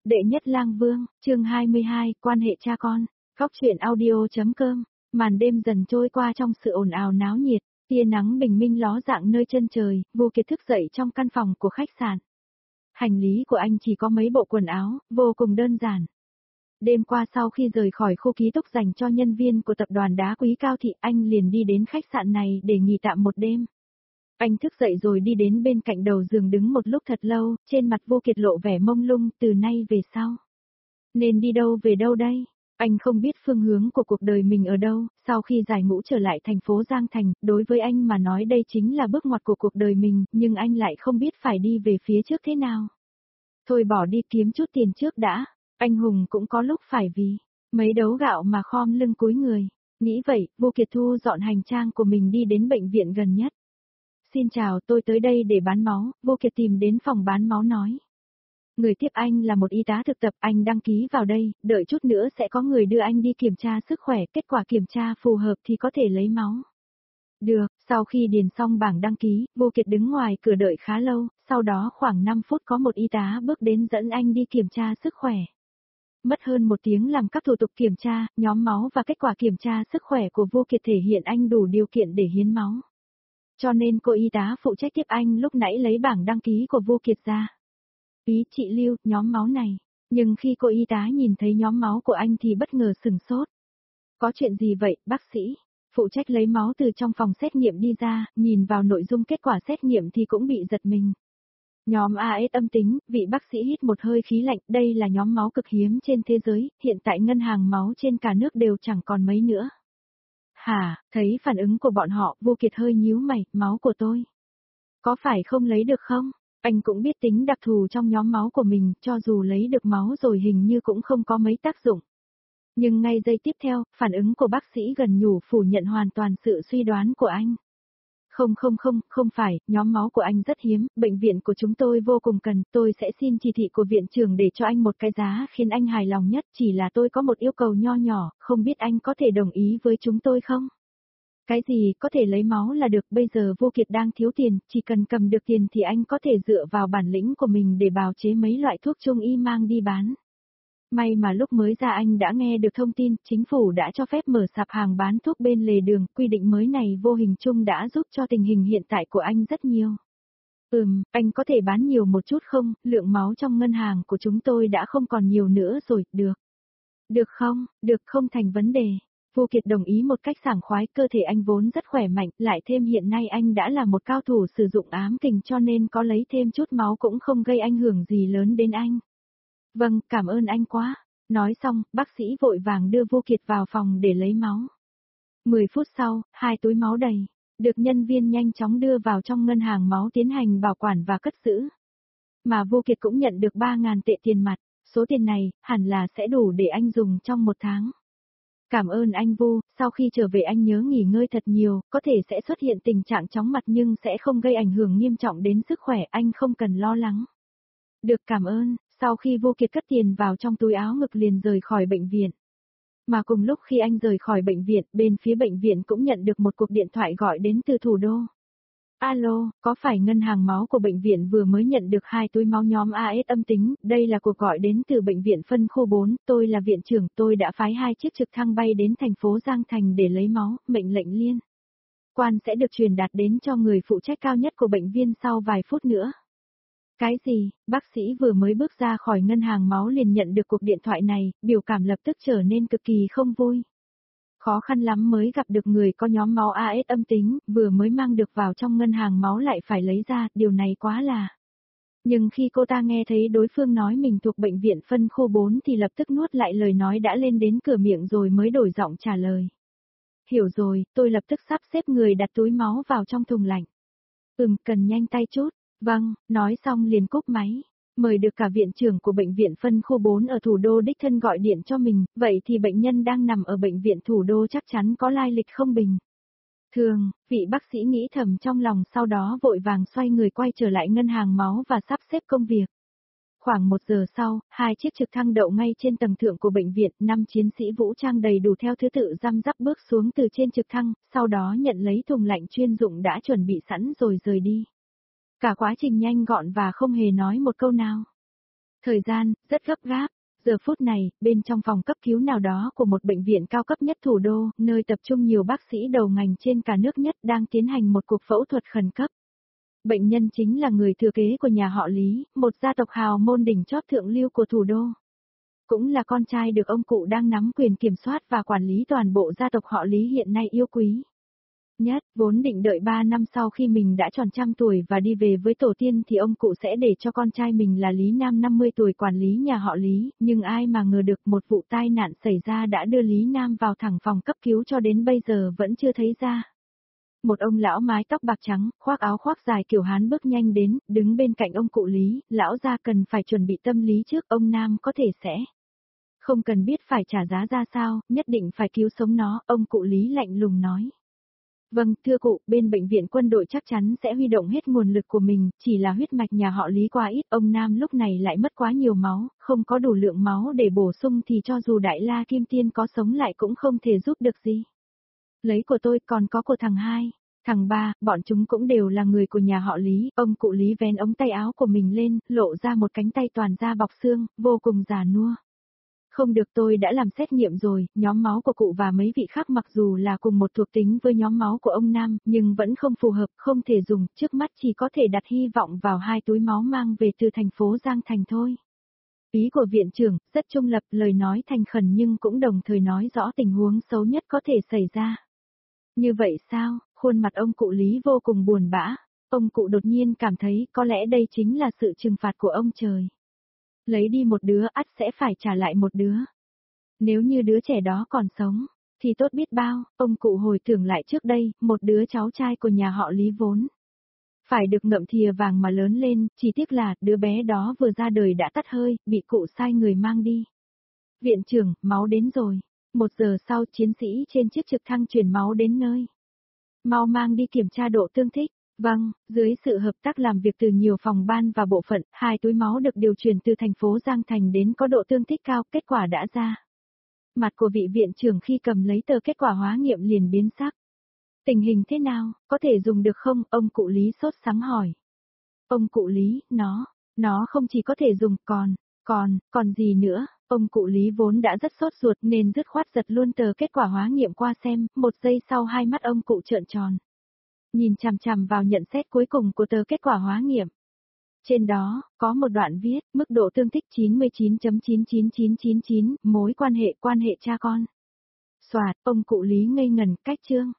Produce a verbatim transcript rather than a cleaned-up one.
Đệ nhất lang vương, chương hai mươi hai, quan hệ cha con. Góc truyện audio.com. Màn đêm dần trôi qua trong sự ồn ào náo nhiệt, tia nắng bình minh ló dạng nơi chân trời. Vô Kiệt thức dậy trong căn phòng của khách sạn. Hành lý của anh chỉ có mấy bộ quần áo, vô cùng đơn giản. Đêm qua sau khi rời khỏi khu ký túc dành cho nhân viên của tập đoàn đá quý Cao Thị, anh liền đi đến khách sạn này để nghỉ tạm một đêm. Anh thức dậy rồi đi đến bên cạnh đầu giường đứng một lúc thật lâu, trên mặt Vô Kiệt lộ vẻ mông lung. Từ nay về sau, nên đi đâu về đâu đây? Anh không biết phương hướng của cuộc đời mình ở đâu. Sau khi giải ngũ trở lại thành phố Giang Thành, đối với anh mà nói đây chính là bước ngoặt của cuộc đời mình, nhưng anh lại không biết phải đi về phía trước thế nào. Thôi bỏ đi, kiếm chút tiền trước đã. Anh hùng cũng có lúc phải vì mấy đấu gạo mà khom lưng cúi người. Nghĩ vậy, Vô Kiệt thu dọn hành trang của mình đi đến bệnh viện gần nhất. Xin chào, tôi tới đây để bán máu. Vô Kiệt tìm đến phòng bán máu nói. Người tiếp anh là một y tá thực tập, anh đăng ký vào đây, đợi chút nữa sẽ có người đưa anh đi kiểm tra sức khỏe, kết quả kiểm tra phù hợp thì có thể lấy máu. Được, sau khi điền xong bảng đăng ký, Vô Kiệt đứng ngoài cửa đợi khá lâu, sau đó khoảng năm phút có một y tá bước đến dẫn anh đi kiểm tra sức khỏe. Mất hơn một tiếng làm các thủ tục kiểm tra, nhóm máu và kết quả kiểm tra sức khỏe của Vô Kiệt thể hiện anh đủ điều kiện để hiến máu. Cho nên cô y tá phụ trách tiếp anh lúc nãy lấy bảng đăng ký của Vô Kiệt ra. Ý chị Lưu, nhóm máu này. Nhưng khi cô y tá nhìn thấy nhóm máu của anh thì bất ngờ sửng sốt. Có chuyện gì vậy, bác sĩ? Phụ trách lấy máu từ trong phòng xét nghiệm đi ra, nhìn vào nội dung kết quả xét nghiệm thì cũng bị giật mình. Nhóm a ét âm tính, vị bác sĩ hít một hơi khí lạnh, đây là nhóm máu cực hiếm trên thế giới, hiện tại ngân hàng máu trên cả nước đều chẳng còn mấy nữa. Hả, thấy phản ứng của bọn họ, Vô Kiệt hơi nhíu mày, máu của tôi. Có phải không lấy được không? Anh cũng biết tính đặc thù trong nhóm máu của mình, cho dù lấy được máu rồi hình như cũng không có mấy tác dụng. Nhưng ngay giây tiếp theo, phản ứng của bác sĩ gần nhủ phủ nhận hoàn toàn sự suy đoán của anh. Không không không, không phải, nhóm máu của anh rất hiếm, bệnh viện của chúng tôi vô cùng cần, tôi sẽ xin chỉ thị của viện trưởng để cho anh một cái giá khiến anh hài lòng nhất, chỉ là tôi có một yêu cầu nho nhỏ, không biết anh có thể đồng ý với chúng tôi không? Cái gì, có thể lấy máu là được, bây giờ Vô Kiệt đang thiếu tiền, chỉ cần cầm được tiền thì anh có thể dựa vào bản lĩnh của mình để bào chế mấy loại thuốc trung y mang đi bán. May mà lúc mới ra anh đã nghe được thông tin, chính phủ đã cho phép mở sạp hàng bán thuốc bên lề đường, quy định mới này vô hình chung đã giúp cho tình hình hiện tại của anh rất nhiều. Ừm, anh có thể bán nhiều một chút không, lượng máu trong ngân hàng của chúng tôi đã không còn nhiều nữa rồi, được. Được không, được không thành vấn đề. Vô Kiệt đồng ý một cách sảng khoái, cơ thể anh vốn rất khỏe mạnh, lại thêm hiện nay anh đã là một cao thủ sử dụng ám kình cho nên có lấy thêm chút máu cũng không gây ảnh hưởng gì lớn đến anh. Vâng, cảm ơn anh quá. Nói xong, bác sĩ vội vàng đưa Vô Kiệt vào phòng để lấy máu. Mười phút sau, hai túi máu đầy, được nhân viên nhanh chóng đưa vào trong ngân hàng máu tiến hành bảo quản và cất giữ. Mà Vô Kiệt cũng nhận được ba nghìn tệ tiền mặt, số tiền này, hẳn là sẽ đủ để anh dùng trong một tháng. Cảm ơn anh Vu, sau khi trở về anh nhớ nghỉ ngơi thật nhiều, có thể sẽ xuất hiện tình trạng chóng mặt nhưng sẽ không gây ảnh hưởng nghiêm trọng đến sức khỏe, anh không cần lo lắng. Được, cảm ơn. Sau khi Vô Kiệt cất tiền vào trong túi áo ngực liền rời khỏi bệnh viện. Mà cùng lúc khi anh rời khỏi bệnh viện, bên phía bệnh viện cũng nhận được một cuộc điện thoại gọi đến từ thủ đô. Alo, có phải ngân hàng máu của bệnh viện vừa mới nhận được hai túi máu nhóm a ét âm tính, đây là cuộc gọi đến từ bệnh viện phân khu bốn, tôi là viện trưởng, tôi đã phái hai chiếc trực thăng bay đến thành phố Giang Thành để lấy máu, mệnh lệnh liên quan sẽ được truyền đạt đến cho người phụ trách cao nhất của bệnh viện sau vài phút nữa. Cái gì, bác sĩ vừa mới bước ra khỏi ngân hàng máu liền nhận được cuộc điện thoại này, biểu cảm lập tức trở nên cực kỳ không vui. Khó khăn lắm mới gặp được người có nhóm máu a ét âm tính, vừa mới mang được vào trong ngân hàng máu lại phải lấy ra, điều này quá là. Nhưng khi cô ta nghe thấy đối phương nói mình thuộc bệnh viện phân khu bốn thì lập tức nuốt lại lời nói đã lên đến cửa miệng rồi mới đổi giọng trả lời. Hiểu rồi, tôi lập tức sắp xếp người đặt túi máu vào trong thùng lạnh. Ừm, cần nhanh tay chút. Vâng, nói xong liền cúp máy. Mời được cả viện trưởng của bệnh viện phân khu bốn ở thủ đô đích thân gọi điện cho mình, vậy thì bệnh nhân đang nằm ở bệnh viện thủ đô chắc chắn có lai lịch không bình thường, vị bác sĩ nghĩ thầm trong lòng sau đó vội vàng xoay người quay trở lại ngân hàng máu và sắp xếp công việc. Khoảng một giờ sau, hai chiếc trực thăng đậu ngay trên tầng thượng của bệnh viện, năm chiến sĩ vũ trang đầy đủ theo thứ tự răm rắp bước xuống từ trên trực thăng, sau đó nhận lấy thùng lạnh chuyên dụng đã chuẩn bị sẵn rồi rời đi. Cả quá trình nhanh gọn và không hề nói một câu nào. Thời gian, rất gấp gáp. Giờ phút này, bên trong phòng cấp cứu nào đó của một bệnh viện cao cấp nhất thủ đô, nơi tập trung nhiều bác sĩ đầu ngành trên cả nước nhất đang tiến hành một cuộc phẫu thuật khẩn cấp. Bệnh nhân chính là người thừa kế của nhà họ Lý, một gia tộc hào môn đỉnh chóp thượng lưu của thủ đô. Cũng là con trai được ông cụ đang nắm quyền kiểm soát và quản lý toàn bộ gia tộc họ Lý hiện nay yêu quý nhất, vốn định đợi ba năm sau khi mình đã tròn trăm tuổi và đi về với tổ tiên thì ông cụ sẽ để cho con trai mình là Lý Nam năm mươi tuổi quản lý nhà họ Lý, nhưng ai mà ngờ được một vụ tai nạn xảy ra đã đưa Lý Nam vào thẳng phòng cấp cứu cho đến bây giờ vẫn chưa thấy ra. Một ông lão mái tóc bạc trắng, khoác áo khoác dài kiểu Hán bước nhanh đến, đứng bên cạnh ông cụ Lý, lão gia cần phải chuẩn bị tâm lý trước, ông Nam có thể sẽ không cần biết phải trả giá ra sao, nhất định phải cứu sống nó, ông cụ Lý lạnh lùng nói. Vâng, thưa cụ, bên bệnh viện quân đội chắc chắn sẽ huy động hết nguồn lực của mình, chỉ là huyết mạch nhà họ Lý quá ít, ông Nam lúc này lại mất quá nhiều máu, không có đủ lượng máu để bổ sung thì cho dù Đại La Kim Tiên có sống lại cũng không thể giúp được gì. Lấy của tôi còn có của thằng hai, thằng ba, bọn chúng cũng đều là người của nhà họ Lý, ông cụ Lý vén ống tay áo của mình lên, lộ ra một cánh tay toàn da bọc xương, vô cùng già nua. Không được, tôi đã làm xét nghiệm rồi, nhóm máu của cụ và mấy vị khác mặc dù là cùng một thuộc tính với nhóm máu của ông Nam, nhưng vẫn không phù hợp, không thể dùng, trước mắt chỉ có thể đặt hy vọng vào hai túi máu mang về từ thành phố Giang Thành thôi. Ý của viện trưởng, rất trung lập, lời nói thành khẩn nhưng cũng đồng thời nói rõ tình huống xấu nhất có thể xảy ra. Như vậy sao? Khuôn mặt ông cụ Lý vô cùng buồn bã, ông cụ đột nhiên cảm thấy có lẽ đây chính là sự trừng phạt của ông trời. Lấy đi một đứa ắt sẽ phải trả lại một đứa. Nếu như đứa trẻ đó còn sống, thì tốt biết bao, ông cụ hồi tưởng lại trước đây, một đứa cháu trai của nhà họ Lý vốn phải được ngậm thìa vàng mà lớn lên, chỉ tiếc là đứa bé đó vừa ra đời đã tắt hơi, bị cụ sai người mang đi. Viện trưởng, máu đến rồi. Một giờ sau, chiến sĩ trên chiếc trực thăng chuyển máu đến nơi. Mau mang đi kiểm tra độ tương thích. Vâng, dưới sự hợp tác làm việc từ nhiều phòng ban và bộ phận, hai túi máu được điều chuyển từ thành phố Giang Thành đến có độ tương thích cao, kết quả đã ra. Mặt của vị viện trưởng khi cầm lấy tờ kết quả hóa nghiệm liền biến sắc. Tình hình thế nào, có thể dùng được không? Ông cụ Lý sốt sắng hỏi. Ông cụ Lý, nó, nó không chỉ có thể dùng, còn, còn, còn gì nữa? Ông cụ Lý vốn đã rất sốt ruột nên dứt khoát giật luôn tờ kết quả hóa nghiệm qua xem, một giây sau hai mắt ông cụ trợn tròn. Nhìn chằm chằm vào nhận xét cuối cùng của tờ kết quả hóa nghiệm. Trên đó, có một đoạn viết, mức độ tương thích chín mươi chín phẩy chín chín chín chín chín, mối quan hệ quan hệ cha con. Soạt, ông cụ Lý ngây ngần, cách chương.